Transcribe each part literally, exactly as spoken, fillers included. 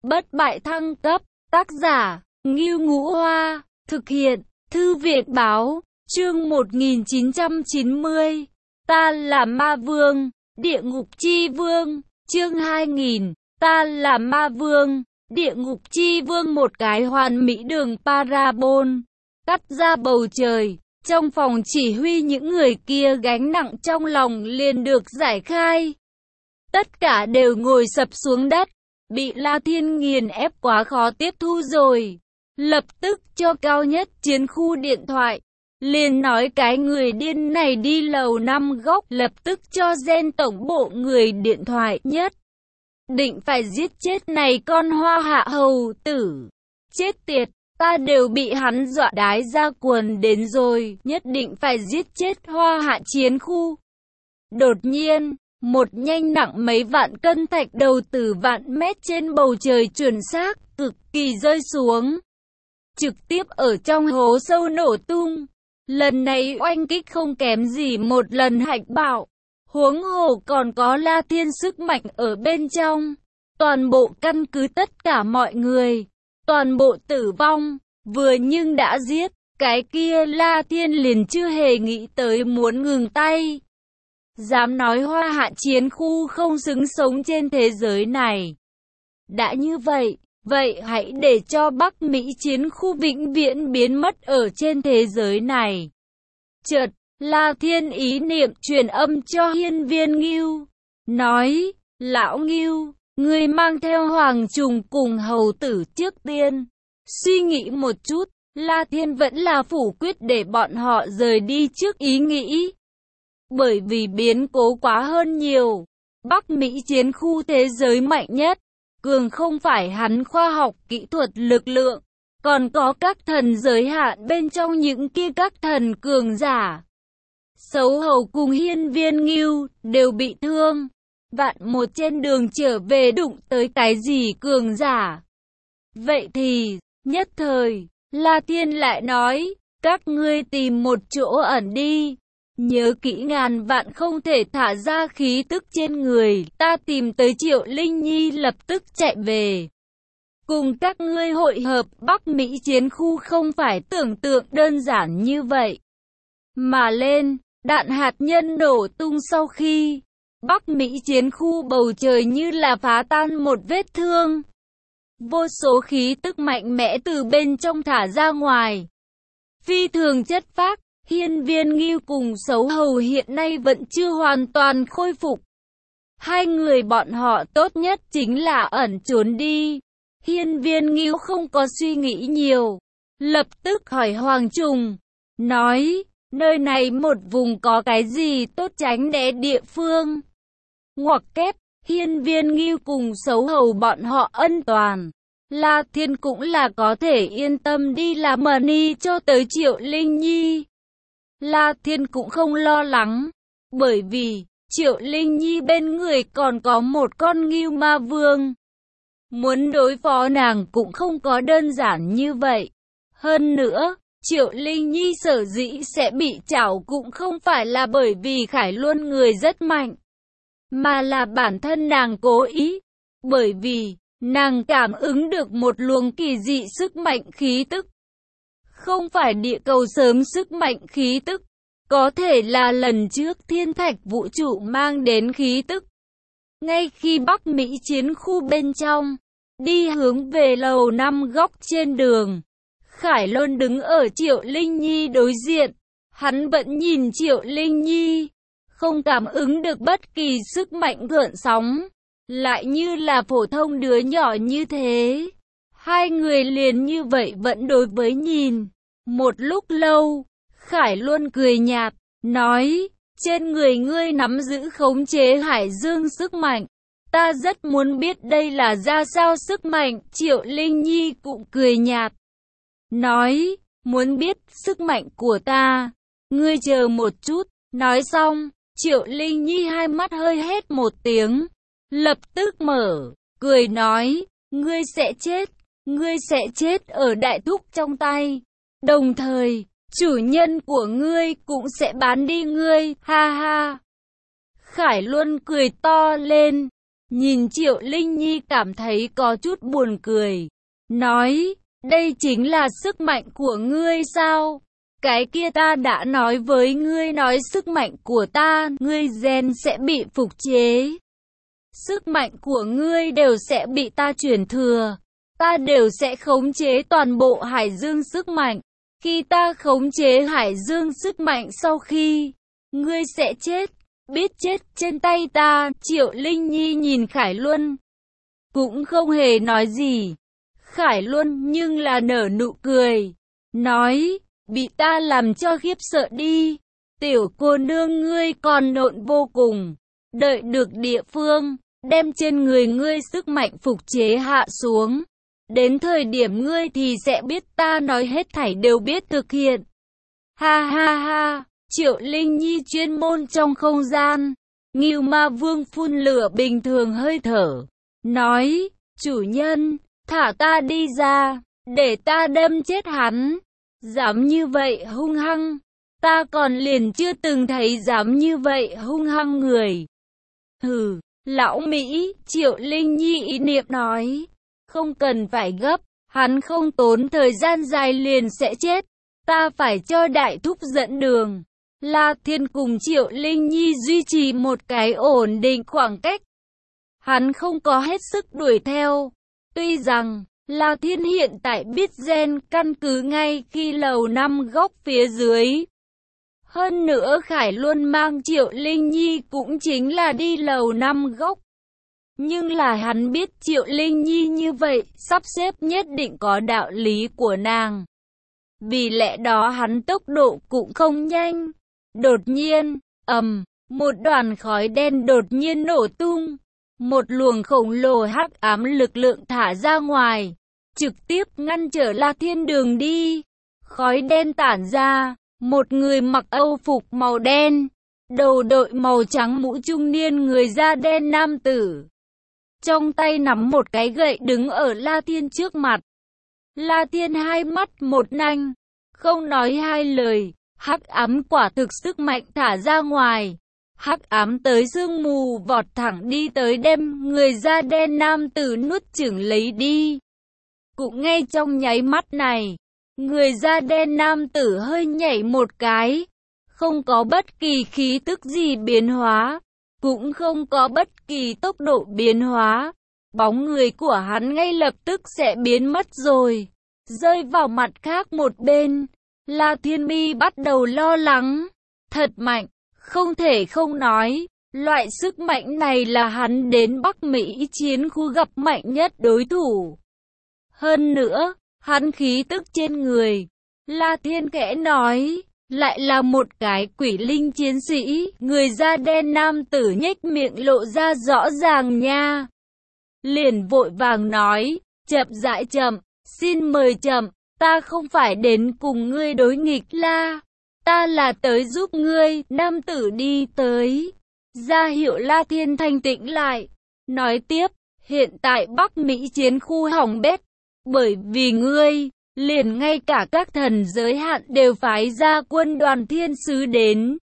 bất bại thăng cấp, tác giả, Ngưu Ngũ Hoa, thực hiện, Thư viện Báo, chương một nghìn chín trăm chín mươi, ta là ma vương, địa ngục chi vương, chương hai nghìn, ta là ma vương, địa ngục chi vương. Một cái hoàn mỹ đường parabol, cắt ra bầu trời, trong phòng chỉ huy những người kia gánh nặng trong lòng liền được giải khai. Tất cả đều ngồi sập xuống đất, bị La Thiên nghiền ép quá khó tiếp thu rồi. Lập tức cho cao nhất chiến khu điện thoại, liền nói cái người điên này đi lầu năm góc, lập tức cho gen tổng bộ người điện thoại nhất định phải giết chết này con hoa hạ hầu tử. Chết tiệt, ta đều bị hắn dọa đái ra quần đến rồi, nhất định phải giết chết hoa hạ chiến khu. Đột nhiên, một nhanh nặng mấy vạn cân thạch đầu từ vạn mét trên bầu trời chuẩn xác, cực kỳ rơi xuống, trực tiếp ở trong hố sâu nổ tung. Lần này oanh kích không kém gì một lần hạch bạo, huống hồ còn có La Thiên sức mạnh ở bên trong. Toàn bộ căn cứ tất cả mọi người, toàn bộ tử vong. Vừa nhưng đã giết, cái kia La Thiên liền chưa hề nghĩ tới muốn ngừng tay. Dám nói hoa hạ chiến khu không xứng sống trên thế giới này. Đã như vậy, vậy hãy để cho Bắc Mỹ chiến khu vĩnh viễn biến mất ở trên thế giới này. Chợt, La Thiên ý niệm truyền âm cho Hiên Viên Ngưu, nói, lão Ngưu, ngươi mang theo Hoàng Trùng cùng hầu tử trước tiên. Suy nghĩ một chút, La Thiên vẫn là phủ quyết để bọn họ rời đi trước ý nghĩ. Bởi vì biến cố quá hơn nhiều. Bắc Mỹ chiến khu thế giới mạnh nhất, cường không phải hắn khoa học kỹ thuật lực lượng, còn có các thần giới hạn bên trong những kia các thần cường giả. Sấu hầu cùng Hiên Viên Ngưu đều bị thương. Vạn một trên đường trở về đụng tới cái gì cường giả. Vậy thì, nhất thời, La Thiên lại nói, các ngươi tìm một chỗ ẩn đi. Nhớ kỹ ngàn vạn không thể thả ra khí tức trên người. Ta tìm tới Triệu Linh Nhi lập tức chạy về. Cùng các ngươi hội hợp. Bắc Mỹ chiến khu không phải tưởng tượng đơn giản như vậy. Mà lên, đạn hạt nhân nổ tung sau khi Bắc Mỹ chiến khu bầu trời như là phá tan một vết thương. Vô số khí tức mạnh mẽ từ bên trong thả ra ngoài. Phi thường chất phác. Hiên Viên Ngưu cùng Sấu hầu hiện nay vẫn chưa hoàn toàn khôi phục. Hai người bọn họ tốt nhất chính là ẩn trốn đi. Hiên Viên Ngưu không có suy nghĩ nhiều, lập tức hỏi Hoàng Trùng, nói, nơi này một vùng có cái gì tốt tránh né địa phương. Ngoặc kép, Hiên Viên Ngưu cùng Sấu hầu bọn họ ân toàn. La Thiên cũng là có thể yên tâm đi làm mờ ni cho tới Triệu Linh Nhi. La Thiên cũng không lo lắng, bởi vì Triệu Linh Nhi bên người còn có một con ngưu ma vương. Muốn đối phó nàng cũng không có đơn giản như vậy. Hơn nữa, Triệu Linh Nhi sở dĩ sẽ bị chảo cũng không phải là bởi vì Khải Luân người rất mạnh, mà là bản thân nàng cố ý. Bởi vì, nàng cảm ứng được một luồng kỳ dị sức mạnh khí tức. Không phải địa cầu sớm sức mạnh khí tức, có thể là lần trước thiên thạch vũ trụ mang đến khí tức. Ngay khi Bắc Mỹ chiến khu bên trong, đi hướng về lầu năm góc trên đường, Khải Luân đứng ở Triệu Linh Nhi đối diện. Hắn vẫn nhìn Triệu Linh Nhi, không cảm ứng được bất kỳ sức mạnh gợn sóng, lại như là phổ thông đứa nhỏ như thế. Hai người liền như vậy vẫn đối với nhìn. Một lúc lâu, Khải Luân cười nhạt, nói, trên người ngươi nắm giữ khống chế hải dương sức mạnh. Ta rất muốn biết đây là ra sao sức mạnh. Triệu Linh Nhi cũng cười nhạt, nói, muốn biết sức mạnh của ta, ngươi chờ một chút. Nói xong, Triệu Linh Nhi hai mắt hơi hét một tiếng, lập tức mở, cười nói, ngươi sẽ chết, ngươi sẽ chết ở đại thúc trong tay. Đồng thời, chủ nhân của ngươi cũng sẽ bán đi ngươi, ha ha. Khải Luân cười to lên, Nhìn Triệu Linh Nhi cảm thấy có chút buồn cười. Nói, đây chính là sức mạnh của ngươi sao? Cái kia ta đã nói với ngươi, nói sức mạnh của ta, ngươi gen sẽ bị phục chế. Sức mạnh của ngươi đều sẽ bị ta truyền thừa. Ta đều sẽ khống chế toàn bộ hải dương sức mạnh. Khi ta khống chế hải dương sức mạnh sau khi, ngươi sẽ chết, biết chết trên tay ta. Triệu Linh Nhi nhìn Khải Luân, cũng không hề nói gì. Khải Luân nhưng là nở nụ cười, nói, bị ta làm cho khiếp sợ đi. Tiểu cô nương ngươi còn nộn vô cùng, đợi được địa phương, đem trên người ngươi sức mạnh phục chế hạ xuống. Đến thời điểm ngươi thì sẽ biết ta nói hết thảy đều biết thực hiện. Ha ha ha, Triệu Linh Nhi chuyên môn trong không gian. Ngưu Ma Vương phun lửa bình thường hơi thở, nói, chủ nhân, thả ta đi ra, để ta đâm chết hắn. Dám như vậy hung hăng, ta còn liền chưa từng thấy dám như vậy hung hăng người. Hừ, lão Mỹ, Triệu Linh Nhi ý niệm nói, không cần phải gấp, hắn không tốn thời gian dài liền sẽ chết. Ta phải cho đại thúc dẫn đường. La Thiên cùng Triệu Linh Nhi duy trì một cái ổn định khoảng cách. Hắn không có hết sức đuổi theo. Tuy rằng, La Thiên hiện tại biết gen căn cứ ngay khi lầu năm góc phía dưới. Hơn nữa Khải Luân mang Triệu Linh Nhi cũng chính là đi lầu năm góc. Nhưng là hắn biết Triệu Linh Nhi như vậy, sắp xếp nhất định có đạo lý của nàng. Vì lẽ đó hắn tốc độ cũng không nhanh. Đột nhiên, ầm, một đoàn khói đen đột nhiên nổ tung. Một luồng khổng lồ hắc ám lực lượng thả ra ngoài, trực tiếp ngăn trở La Thiên đường đi. Khói đen tản ra, một người mặc âu phục màu đen, đầu đội màu trắng mũ trung niên người da đen nam tử. Trong tay nắm một cái gậy đứng ở La Thiên trước mặt. La Thiên hai mắt một nanh, không nói hai lời, hắc ám quả thực sức mạnh thả ra ngoài. Hắc ám tới sương mù vọt thẳng đi tới đem người da đen nam tử nuốt chửng lấy đi. Cũng ngay trong nháy mắt này, người da đen nam tử hơi nhảy một cái, không có bất kỳ khí tức gì biến hóa, cũng không có bất kỳ tốc độ biến hóa. Bóng người của hắn ngay lập tức sẽ biến mất rồi, rơi vào mặt khác một bên. La Thiên Mi bắt đầu lo lắng, thật mạnh, không thể không nói, loại sức mạnh này là hắn đến Bắc Mỹ chiến khu gặp mạnh nhất đối thủ. Hơn nữa, hắn khí tức trên người, La Thiên khẽ nói, lại là một cái quỷ linh chiến sĩ. Người da đen nam tử nhếch miệng lộ ra rõ ràng nha. Liền vội vàng nói, chậm rãi chậm, xin mời chậm, ta không phải đến cùng ngươi đối nghịch La, ta là tới giúp ngươi. Nam tử đi tới, ra hiệu La Thiên thanh tĩnh lại, nói tiếp, hiện tại Bắc Mỹ chiến khu hỏng bét, bởi vì ngươi, liền ngay cả các thần giới hạn đều phái ra quân đoàn thiên sứ đến.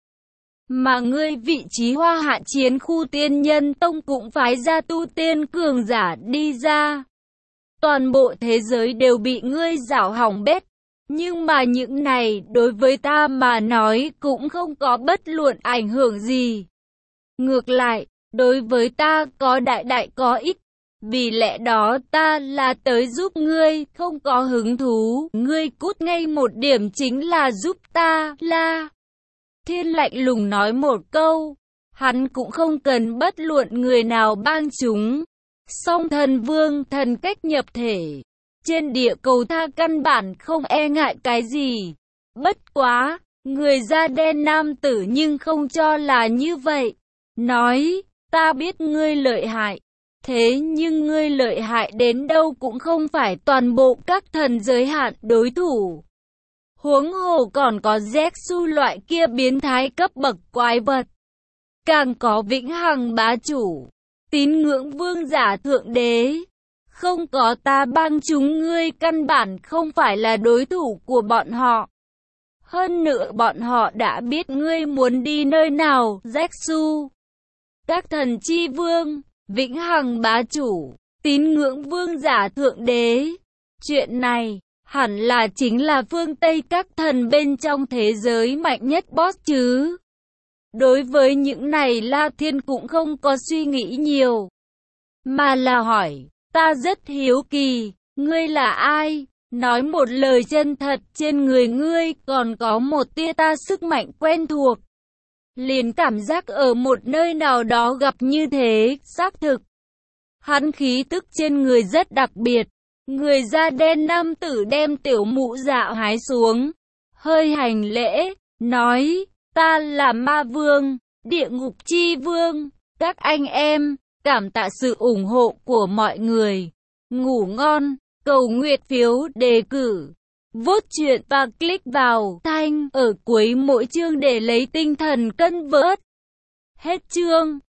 Mà ngươi vị trí hoa hạ chiến khu tiên nhân tông cũng phái ra tu tiên cường giả đi ra. Toàn bộ thế giới đều bị ngươi rảo hỏng bét. Nhưng mà những này đối với ta mà nói cũng không có bất luận ảnh hưởng gì. Ngược lại, đối với ta có đại đại có ích. Vì lẽ đó ta là tới giúp ngươi, không có hứng thú. Ngươi cút ngay một điểm chính là giúp ta, La Thiên lạnh lùng nói một câu. Hắn cũng không cần bất luận người nào bang chúng. Song thần vương thần cách nhập thể. Trên địa cầu tha căn bản không e ngại cái gì. Bất quá, người da đen nam tử nhưng không cho là như vậy. Nói, ta biết ngươi lợi hại. Thế nhưng ngươi lợi hại đến đâu cũng không phải toàn bộ các thần giới hạn đối thủ. Huống hồ còn có Zexu loại kia biến thái cấp bậc quái vật. Càng có vĩnh hằng bá chủ, tín ngưỡng vương giả thượng đế. Không có ta bang chúng ngươi căn bản không phải là đối thủ của bọn họ. Hơn nữa bọn họ đã biết ngươi muốn đi nơi nào, Zexu. Các thần chi vương, vĩnh hằng bá chủ, tín ngưỡng vương giả thượng đế. Chuyện này, hẳn là chính là phương Tây các thần bên trong thế giới mạnh nhất boss chứ. Đối với những này La Thiên cũng không có suy nghĩ nhiều, mà là hỏi, ta rất hiếu kỳ, ngươi là ai? Nói một lời chân thật, trên người ngươi còn có một tia ta sức mạnh quen thuộc. Liền cảm giác ở một nơi nào đó gặp như thế, xác thực. Hắn khí tức trên người rất đặc biệt. Người da đen nam tử đem tiểu mũ dạ hái xuống, hơi hành lễ, nói, ta là ma vương, địa ngục chi vương, các anh em, cảm tạ sự ủng hộ của mọi người. Ngủ ngon, cầu nguyện phiếu đề cử, vote chuyện và click vào thanh ở cuối mỗi chương để lấy tinh thần cân vớt. Hết chương.